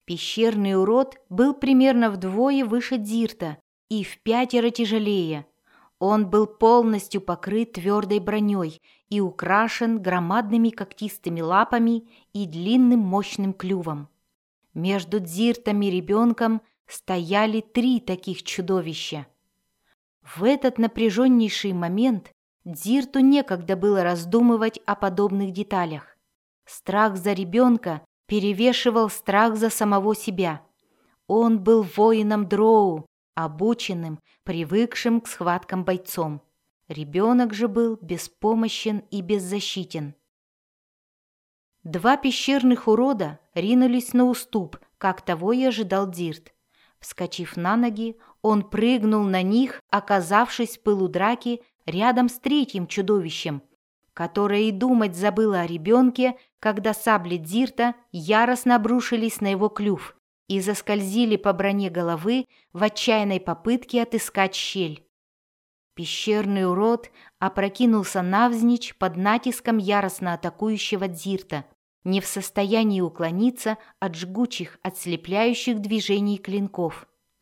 Пещерный урод был примерно вдвое выше Дзирта и в 5 тяжелее. Он был полностью покрыт твердой броней и украшен громадными когтистыми лапами и длинным мощным клювом. Между Дзиртом и ребенком стояли 3 таких чудовища. В этот напряженнейший момент Дзирту некогда было раздумывать о подобных деталях. Страх за ребенка перевешивал страх за самого себя. Он был воином Дроу, обученным, привыкшим к схваткам бойцом. Ребенок же был беспомощен и беззащитен. 2 пещерных урода ринулись на уступ, как того и ожидал Дзирт. Вскочив на ноги, он прыгнул на них, оказавшись в пылу драки рядом с 3-м чудовищем, которое и думать забыло о ребенке, когда сабли Дзирта яростно обрушились на его клюв и заскользили по броне головы в отчаянной попытке отыскать щель. Пещерный урод опрокинулся навзничь под натиском яростно атакующего Дзирта, не в состоянии уклониться от жгучих, ослепляющих движений клинков.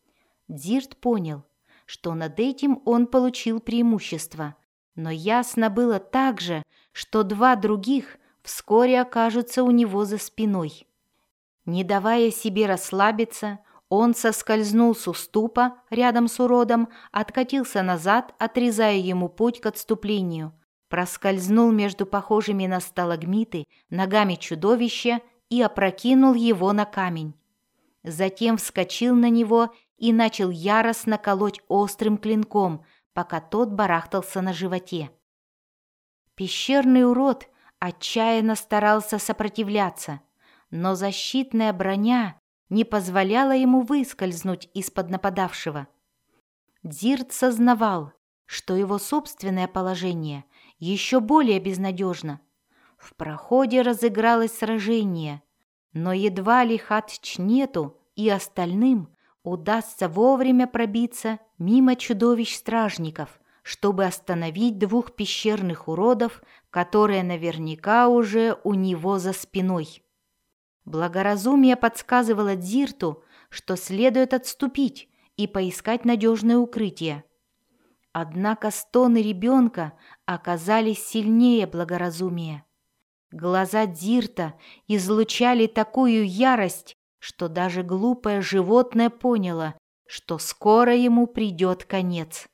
Дзирт понял, что над этим он получил преимущество, но ясно было также, что 2 других вскоре окажутся у него за спиной. Не давая себе расслабиться, он соскользнул с уступа рядом с уродом, откатился назад, отрезая ему путь к отступлению, проскользнул между похожими на сталагмиты ногами чудовища и опрокинул его на камень. Затем вскочил на него и начал яростно колоть острым клинком, пока тот барахтался на животе. Пещерный урод отчаянно старался сопротивляться, но защитная броня не позволяла ему выскользнуть из-под нападавшего. Дзирт сознавал, что его собственное положение еще более безнадежно. В проходе разыгралось сражение, но едва ли Хатчнету и остальным удастся вовремя пробиться мимо чудовищ-стражников, чтобы остановить 2 пещерных уродов, которые наверняка уже у него за спиной. Благоразумие подсказывало Дзирту, что следует отступить и поискать надежное укрытие. Однако стоны ребенка оказались сильнее благоразумия. Глаза Дзирта излучали такую ярость, что даже глупое животное поняло, что скоро ему придет конец.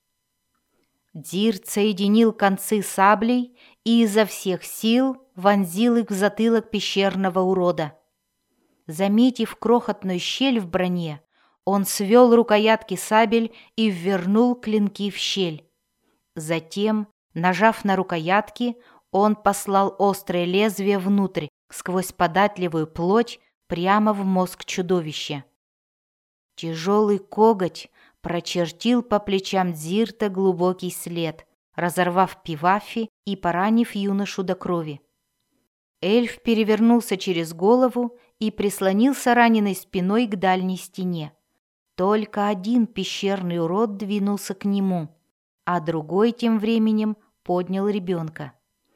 Дзирт соединил концы саблей и изо всех сил вонзил их в затылок пещерного урода. Заметив крохотную щель в броне, он свел рукоятки сабель и ввернул клинки в щель. Затем, нажав на рукоятки, он послал острое лезвие внутрь, сквозь податливую плоть, прямо в мозг чудовища. Тяжелый коготь прочертил по плечам Дзирта глубокий след, разорвав пивафи и поранив юношу до крови. Эльф перевернулся через голову и прислонился раненой спиной к дальней стене. Только один пещерный урод двинулся к нему, а другой тем временем поднял ребенка.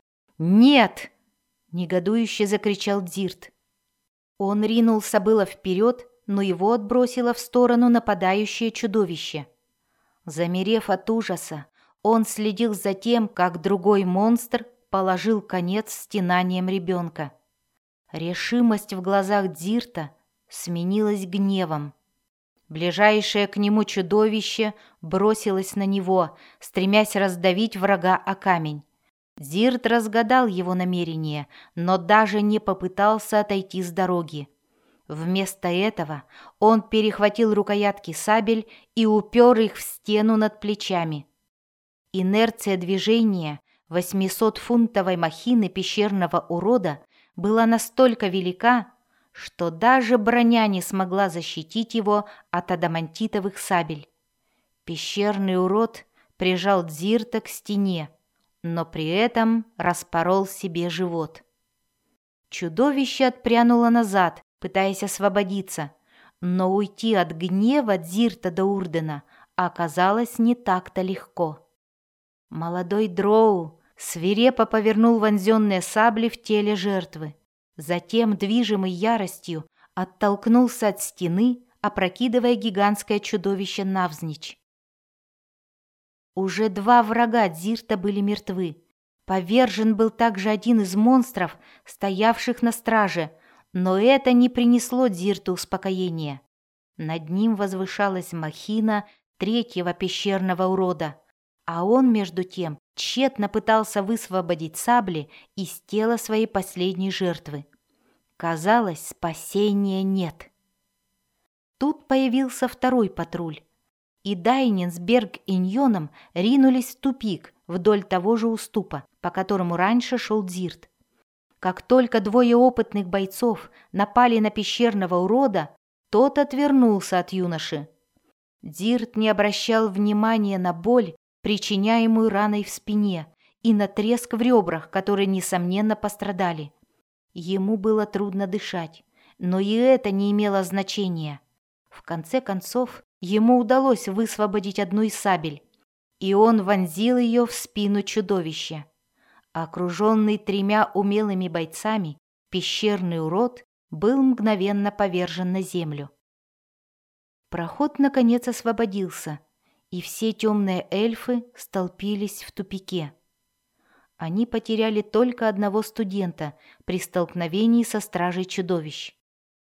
«Нет!» — негодующе закричал Дзирт. Он ринулся было вперед, но его отбросило в сторону нападающее чудовище. Замерев от ужаса, он следил за тем, как другой монстр положил конец стенаниям ребенка. Решимость в глазах Дзирта сменилась гневом. Ближайшее к нему чудовище бросилось на него, стремясь раздавить врага о камень. Дзирт разгадал его намерение, но даже не попытался отойти с дороги. Вместо этого он перехватил рукоятки сабель и упер их в стену над плечами. Инерция движения 800-фунтовой махины пещерного урода была настолько велика, что даже броня не смогла защитить его от адамантитовых сабель. Пещерный урод прижал Дзирта к стене, но при этом распорол себе живот. Чудовище отпрянуло назад, пытаясь освободиться, но уйти от гнева Дзирта до Урдена оказалось не так-то легко. Молодой дроу свирепо повернул вонзенные сабли в теле жертвы. Затем, движимый яростью, оттолкнулся от стены, опрокидывая гигантское чудовище навзничь. Уже 2 врага Дзирта были мертвы. Повержен был также один из монстров, стоявших на страже, но это не принесло Дзирту успокоения. Над ним возвышалась махина 3-го пещерного урода, а он, между тем, тщетно пытался высвободить сабли из тела своей последней жертвы. Казалось, спасения нет. Тут появился 2-й патруль, и Дайнин с Берг-Иньоном ринулись в тупик вдоль того же уступа, по которому раньше шел Дзирт. Как только 2 опытных бойцов напали на пещерного урода, тот отвернулся от юноши. Дзирт не обращал внимания на боль, причиняемую раной в спине, и на треск в ребрах, которые, несомненно, пострадали. Ему было трудно дышать, но и это не имело значения. В конце концов, ему удалось высвободить одну из сабель, и он вонзил ее в спину чудовища. Окруженный 3 умелыми бойцами, пещерный урод был мгновенно повержен на землю. Проход, наконец, освободился, и все темные эльфы столпились в тупике. Они потеряли только 1 студента при столкновении со стражей чудовищ.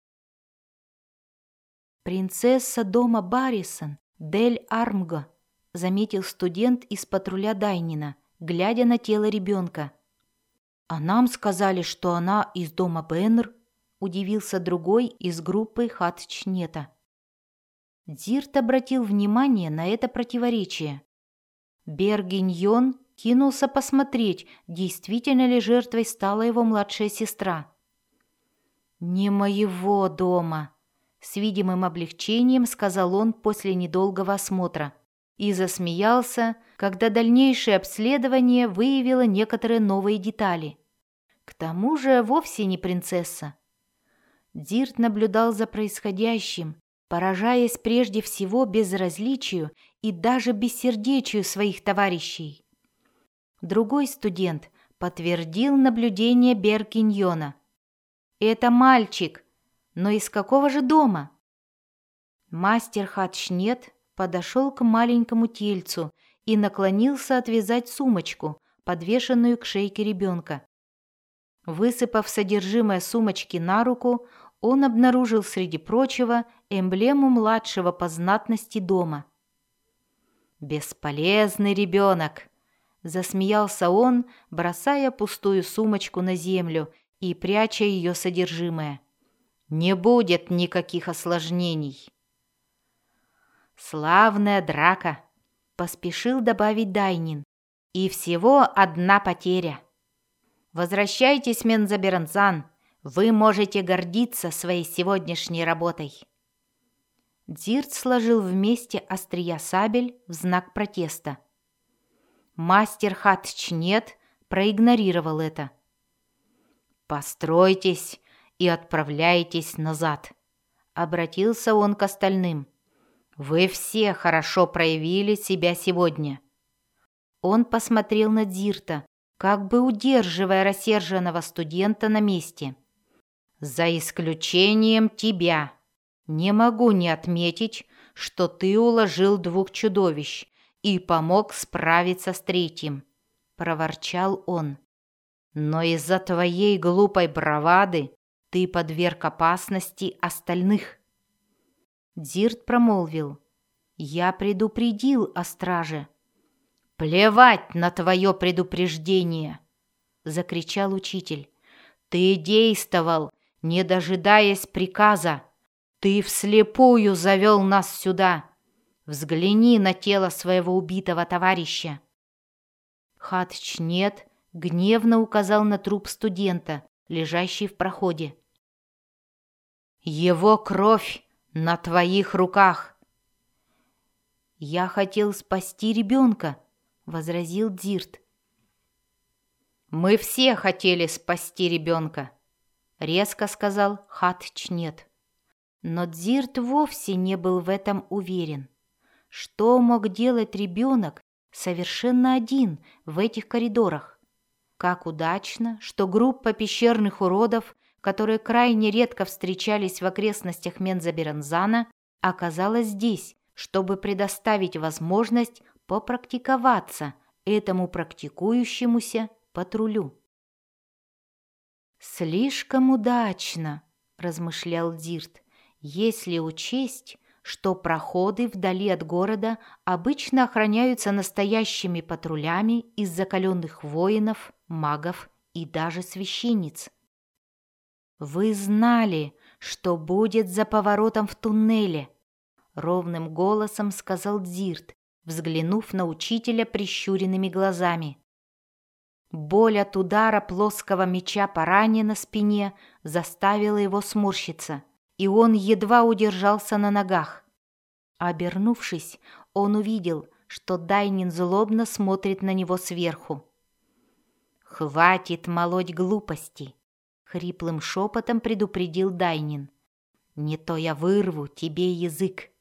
«Принцесса дома Баррисон, Дель Армго», — заметил студент из патруля Дайнина, глядя на тело ребенка. «А нам сказали, что она из дома Беннер», — удивился другой из группы Хатчнета. Дзирт обратил внимание на это противоречие. Берг-Иньон кинулся посмотреть, действительно ли жертвой стала его младшая сестра. «Не моего дома», — с видимым облегчением сказал он после недолгого осмотра и засмеялся, когда дальнейшее обследование выявило некоторые новые детали. К тому же вовсе не принцесса. Дзирт наблюдал за происходящим, поражаясь прежде всего безразличию и даже бессердечию своих товарищей. Другой студент подтвердил наблюдение Берг-Иньона. «Это мальчик, но из какого же дома?» Мастер Хатчнет подошел к маленькому тельцу и наклонился отвязать сумочку, подвешенную к шейке ребенка. Высыпав содержимое сумочки на руку, он обнаружил среди прочего эмблему младшего по знатности дома. «Бесполезный ребенок!» — засмеялся он, бросая пустую сумочку на землю и пряча ее содержимое. «Не будет никаких осложнений!» «Славная драка!» — поспешил добавить Дайнин. «И всего 1 потеря. Возвращайтесь, Мензабернзан, вы можете гордиться своей сегодняшней работой». Дзирт сложил вместе острия сабель в знак протеста. Мастер Хатчнет проигнорировал это. «Постройтесь и отправляйтесь назад», — обратился он к остальным. «Вы все хорошо проявили себя сегодня». Он посмотрел на Дзирта, как бы удерживая рассерженного студента на месте. «За исключением тебя. Не могу не отметить, что ты уложил 2 чудовищ и помог справиться с 3-м», — проворчал он. «Но из-за твоей глупой бравады ты подверг опасности остальных». Дзирт промолвил: «Я предупредил о страже». «Плевать на твое предупреждение!» — закричал учитель. «Ты действовал, не дожидаясь приказа. Ты вслепую завел нас сюда. Взгляни на тело своего убитого товарища». Хатчнет гневно указал на труп студента, лежащий в проходе. «Его кровь на твоих руках!» «Я хотел спасти ребенка», — возразил Дзирт. «Мы все хотели спасти ребенка», — резко сказал Хатчнет. Но Дзирт вовсе не был в этом уверен. Что мог делать ребенок совершенно один в этих коридорах? Как удачно, что группа пещерных уродов, которые крайне редко встречались в окрестностях Мензоберензана, оказалась здесь, чтобы предоставить возможность попрактиковаться этому практикующемуся патрулю. «Слишком удачно», — размышлял Дирт, «если учесть, что проходы вдали от города обычно охраняются настоящими патрулями из закаленных воинов, магов и даже священниц. Вы знали, что будет за поворотом в туннеле», — ровным голосом сказал Дирт, взглянув на учителя прищуренными глазами. Боль от удара плоского меча по ране на спине заставила его сморщиться, и он едва удержался на ногах. Обернувшись, он увидел, что Дайнин злобно смотрит на него сверху. «Хватит молоть глупости!» — хриплым шепотом предупредил Дайнин. «Не то я вырву тебе язык!»